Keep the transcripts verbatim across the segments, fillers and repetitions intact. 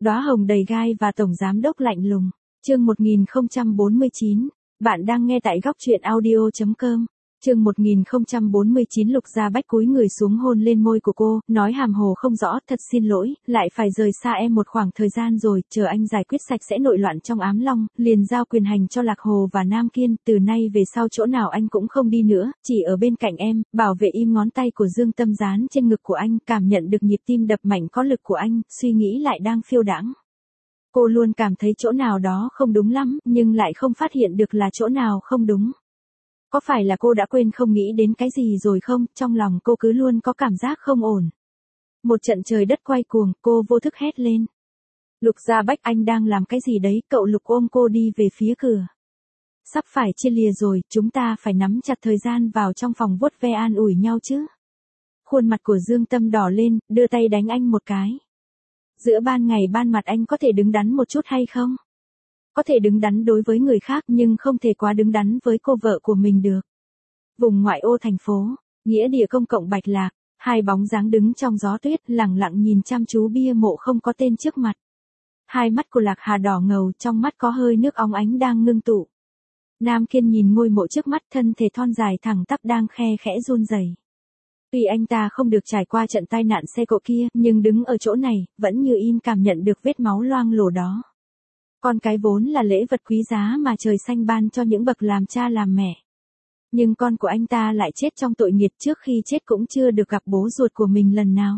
Đóa hồng đầy gai và tổng giám đốc lạnh lùng. Chương một nghìn không trăm bốn mươi chín. Bạn đang nghe tại góc truyện audio chấm com. Chương một nghìn không trăm bốn mươi chín. Lục Gia Bách cúi người xuống hôn lên môi của cô, nói hàm hồ không rõ, thật xin lỗi, lại phải rời xa em một khoảng thời gian rồi, chờ anh giải quyết sạch sẽ nội loạn trong Ám Long, liền giao quyền hành cho Lạc Hồ và Nam Kiên, từ nay về sau chỗ nào anh cũng không đi nữa, chỉ ở bên cạnh em, bảo vệ im ngón tay của Dương Tâm dán trên ngực của anh, cảm nhận được nhịp tim đập mạnh có lực của anh, suy nghĩ lại đang phiêu đãng. Cô luôn cảm thấy chỗ nào đó không đúng lắm, nhưng lại không phát hiện được là chỗ nào không đúng. Có phải là cô đã quên không nghĩ đến cái gì rồi không, trong lòng cô cứ luôn có cảm giác không ổn. Một trận trời đất quay cuồng, cô vô thức hét lên. Lục Gia Bách, anh đang làm cái gì đấy? Cậu Lục ôm cô đi về phía cửa. Sắp phải chia lìa rồi, chúng ta phải nắm chặt thời gian vào trong phòng vuốt ve an ủi nhau chứ. Khuôn mặt của Dương Tâm đỏ lên, đưa tay đánh anh một cái. Giữa ban ngày ban mặt anh có thể đứng đắn một chút hay không? Có thể đứng đắn đối với người khác nhưng không thể quá đứng đắn với cô vợ của mình được. Vùng ngoại ô thành phố, nghĩa địa công cộng Bạch Lạc, hai bóng dáng đứng trong gió tuyết lẳng lặng nhìn chăm chú bia mộ không có tên trước mặt. Hai mắt của Lạc Hà đỏ ngầu, trong mắt có hơi nước óng ánh đang ngưng tụ. Nam Kiên nhìn ngôi mộ trước mắt, thân thể thon dài thẳng tắp đang khe khẽ run rẩy. Tuy anh ta không được trải qua trận tai nạn xe cộ kia, nhưng đứng ở chỗ này, vẫn như in cảm nhận được vết máu loang lổ đó. Con cái vốn là lễ vật quý giá mà trời xanh ban cho những bậc làm cha làm mẹ. Nhưng con của anh ta lại chết trong tội nghiệt, trước khi chết cũng chưa được gặp bố ruột của mình lần nào.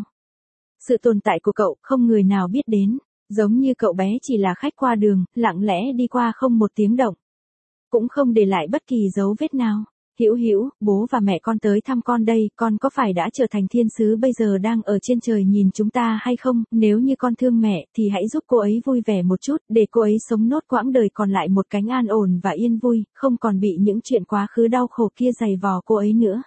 Sự tồn tại của cậu không người nào biết đến, giống như cậu bé chỉ là khách qua đường, lặng lẽ đi qua không một tiếng động. Cũng không để lại bất kỳ dấu vết nào. Hữu Hữu, bố và mẹ con tới thăm con đây, con có phải đã trở thành thiên sứ bây giờ đang ở trên trời nhìn chúng ta hay không? Nếu như con thương mẹ thì hãy giúp cô ấy vui vẻ một chút, để cô ấy sống nốt quãng đời còn lại một cánh an ổn và yên vui, không còn bị những chuyện quá khứ đau khổ kia dày vò cô ấy nữa.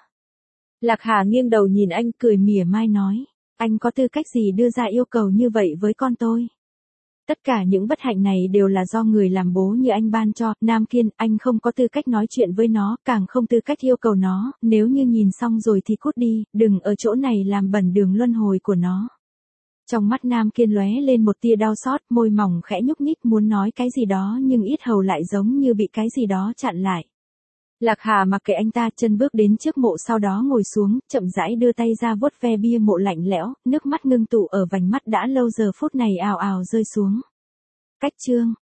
Lạc Hà nghiêng đầu nhìn anh, cười mỉa mai nói, anh có tư cách gì đưa ra yêu cầu như vậy với con tôi? Tất cả những bất hạnh này đều là do người làm bố như anh ban cho. Nam Kiên, anh không có tư cách nói chuyện với nó, càng không tư cách yêu cầu nó, nếu như nhìn xong rồi thì cút đi, đừng ở chỗ này làm bẩn đường luân hồi của nó. Trong mắt Nam Kiên lóe lên một tia đau xót, môi mỏng khẽ nhúc nhích muốn nói cái gì đó nhưng yết hầu lại giống như bị cái gì đó chặn lại. Lạc Hà mặc kệ anh ta, chân bước đến trước mộ, sau đó ngồi xuống, chậm rãi đưa tay ra vuốt ve bia mộ lạnh lẽo, nước mắt ngưng tụ ở vành mắt đã lâu giờ phút này ào ào rơi xuống. Cách chương